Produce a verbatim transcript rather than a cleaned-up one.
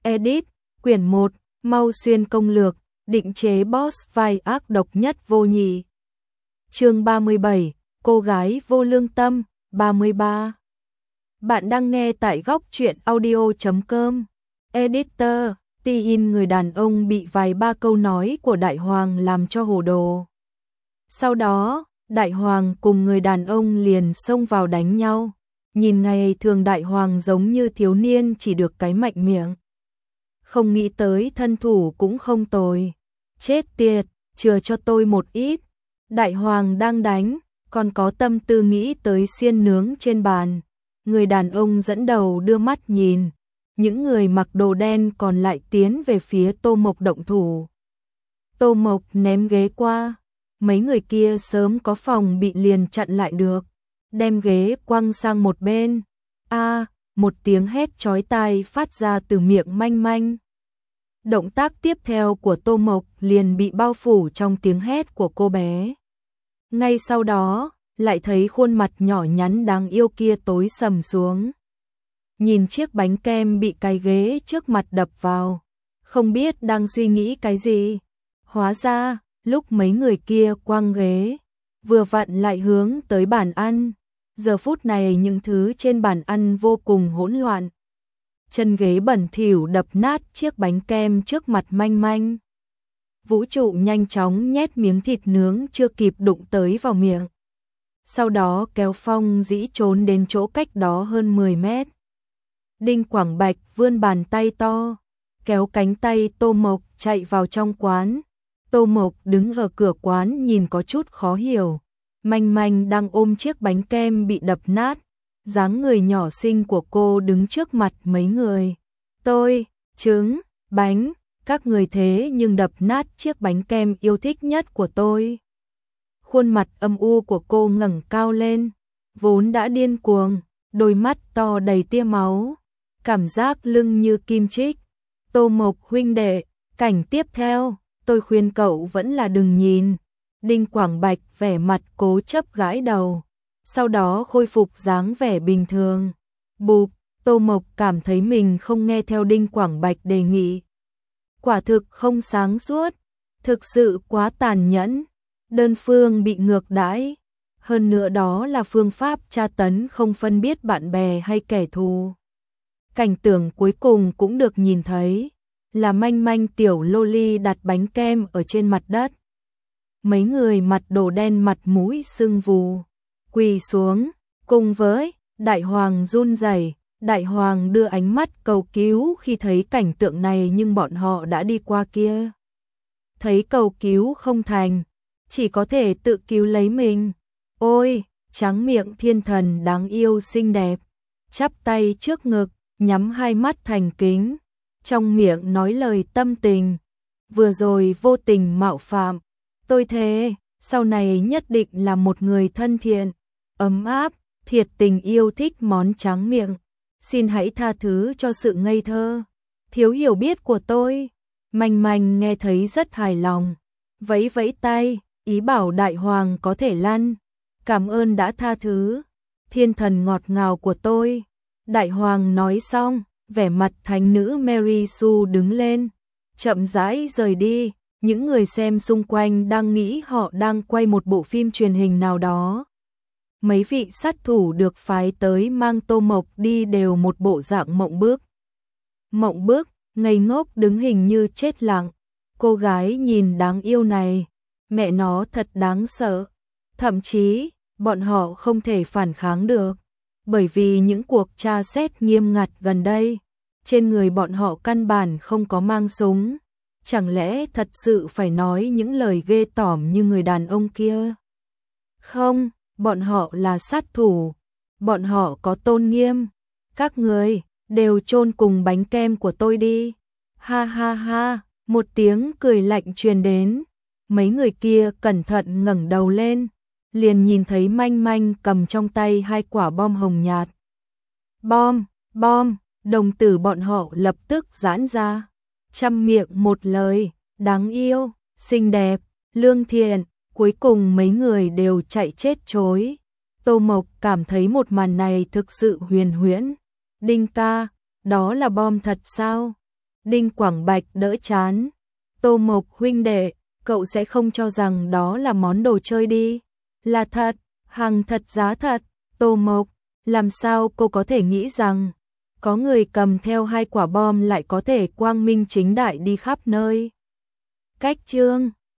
Edit, quyển một, Mau Xuyên công lược, định chế boss vai ác độc nhất vô nhị. Chương ba mươi bảy, cô gái vô lương tâm, ba mươi ba. Bạn đang nghe tại góc truyện audio chấm com. Editor, tin người đàn ông bị vài ba câu nói của Đại Hoàng làm cho hồ đồ. Sau đó, Đại Hoàng cùng người đàn ông liền xông vào đánh nhau. Nhìn ngày thường Đại Hoàng giống như thiếu niên chỉ được cái mạnh miệng. Không nghĩ tới thân thủ cũng không tồi. Chết tiệt, chừa cho tôi một ít. Đại Hoàng đang đánh, còn có tâm tư nghĩ tới xiên nướng trên bàn. Người đàn ông dẫn đầu đưa mắt nhìn. Những người mặc đồ đen còn lại tiến về phía Tô Mộc động thủ. Tô Mộc ném ghế qua. Mấy người kia sớm có phòng bị liền chặn lại được. Đem ghế quăng sang một bên. A, một tiếng hét chói tai phát ra từ miệng Manh Manh. Động tác tiếp theo của Tô Mộc liền bị bao phủ trong tiếng hét của cô bé. Ngay sau đó, lại thấy khuôn mặt nhỏ nhắn đáng yêu kia tối sầm xuống. Nhìn chiếc bánh kem bị cái ghế trước mặt đập vào, không biết đang suy nghĩ cái gì. Hóa ra, lúc mấy người kia quăng ghế, vừa vặn lại hướng tới bàn ăn. Giờ phút này những thứ trên bàn ăn vô cùng hỗn loạn. Chân ghế bẩn thỉu đập nát chiếc bánh kem trước mặt Manh Manh. Vũ Trụ nhanh chóng nhét miếng thịt nướng chưa kịp đụng tới vào miệng. Sau đó kéo Phong Dĩ trốn đến chỗ cách đó hơn mười mét. Đinh Quảng Bạch vươn bàn tay to, kéo cánh tay Tô Mộc chạy vào trong quán. Tô Mộc đứng ở cửa quán nhìn có chút khó hiểu. Manh Manh đang ôm chiếc bánh kem bị đập nát. Dáng người nhỏ xinh của cô đứng trước mặt mấy người. Tôi, trứng, bánh, các người thế nhưng đập nát chiếc bánh kem yêu thích nhất của tôi. Khuôn mặt âm u của cô ngẩng cao lên, vốn đã điên cuồng, đôi mắt to đầy tia máu, cảm giác lưng như kim chích. Tô Mộc huynh đệ, cảnh tiếp theo, tôi khuyên cậu vẫn là đừng nhìn. Đinh Quảng Bạch vẻ mặt cố chấp gãi đầu, sau đó khôi phục dáng vẻ bình thường. Bụp, Tô Mộc cảm thấy mình không nghe theo Đinh Quảng Bạch đề nghị. Quả thực không sáng suốt, thực sự quá tàn nhẫn, đơn phương bị ngược đãi. Hơn nữa đó là phương pháp tra tấn không phân biết bạn bè hay kẻ thù. Cảnh tượng cuối cùng cũng được nhìn thấy, là Manh Manh tiểu loli đặt bánh kem ở trên mặt đất. Mấy người mặt đồ đen mặt mũi sưng vù, quỳ xuống, cùng với Đại Hoàng run rẩy. Đại Hoàng đưa ánh mắt cầu cứu khi thấy cảnh tượng này nhưng bọn họ đã đi qua kia. Thấy cầu cứu không thành, chỉ có thể tự cứu lấy mình. Ôi, tráng miệng thiên thần đáng yêu xinh đẹp, chắp tay trước ngực, nhắm hai mắt thành kính, trong miệng nói lời tâm tình. Vừa rồi vô tình mạo phạm, tôi thề, sau này nhất định là một người thân thiện, ấm áp, thiệt tình yêu thích món tráng miệng. Xin hãy tha thứ cho sự ngây thơ, thiếu hiểu biết của tôi. Manh Manh nghe thấy rất hài lòng, vẫy vẫy tay, ý bảo Đại Hoàng có thể lăn. Cảm ơn đã tha thứ, thiên thần ngọt ngào của tôi. Đại Hoàng nói xong, vẻ mặt thánh nữ Mary Sue đứng lên, chậm rãi rời đi. Những người xem xung quanh đang nghĩ họ đang quay một bộ phim truyền hình nào đó. Mấy vị sát thủ được phái tới mang Tô Mộc đi đều một bộ dạng mộng bức. Mộng bức, ngây ngốc đứng hình như chết lặng. Cô gái nhìn đáng yêu này, mẹ nó thật đáng sợ. Thậm chí, bọn họ không thể phản kháng được. Bởi vì những cuộc tra xét nghiêm ngặt gần đây, trên người bọn họ căn bản không có mang súng. Chẳng lẽ thật sự phải nói những lời ghê tởm như người đàn ông kia? Không, bọn họ là sát thủ, bọn họ có tôn nghiêm. Các người đều chôn cùng bánh kem của tôi đi. Ha ha ha, một tiếng cười lạnh truyền đến. Mấy người kia cẩn thận ngẩng đầu lên, liền nhìn thấy Manh Manh cầm trong tay hai quả bom hồng nhạt. Bom, bom, đồng tử bọn họ lập tức giãn ra. Trăm miệng một lời, đáng yêu, xinh đẹp, lương thiện. Cuối cùng mấy người đều chạy chết chối. Tô Mộc cảm thấy một màn này thực sự huyền huyễn. Đinh ca, đó là bom thật sao? Đinh Quảng Bạch đỡ chán. Tô Mộc huynh đệ, cậu sẽ không cho rằng đó là món đồ chơi đi. Là thật, hàng thật giá thật. Tô Mộc, làm sao cô có thể nghĩ rằng có người cầm theo hai quả bom lại có thể quang minh chính đại đi khắp nơi. Cách chương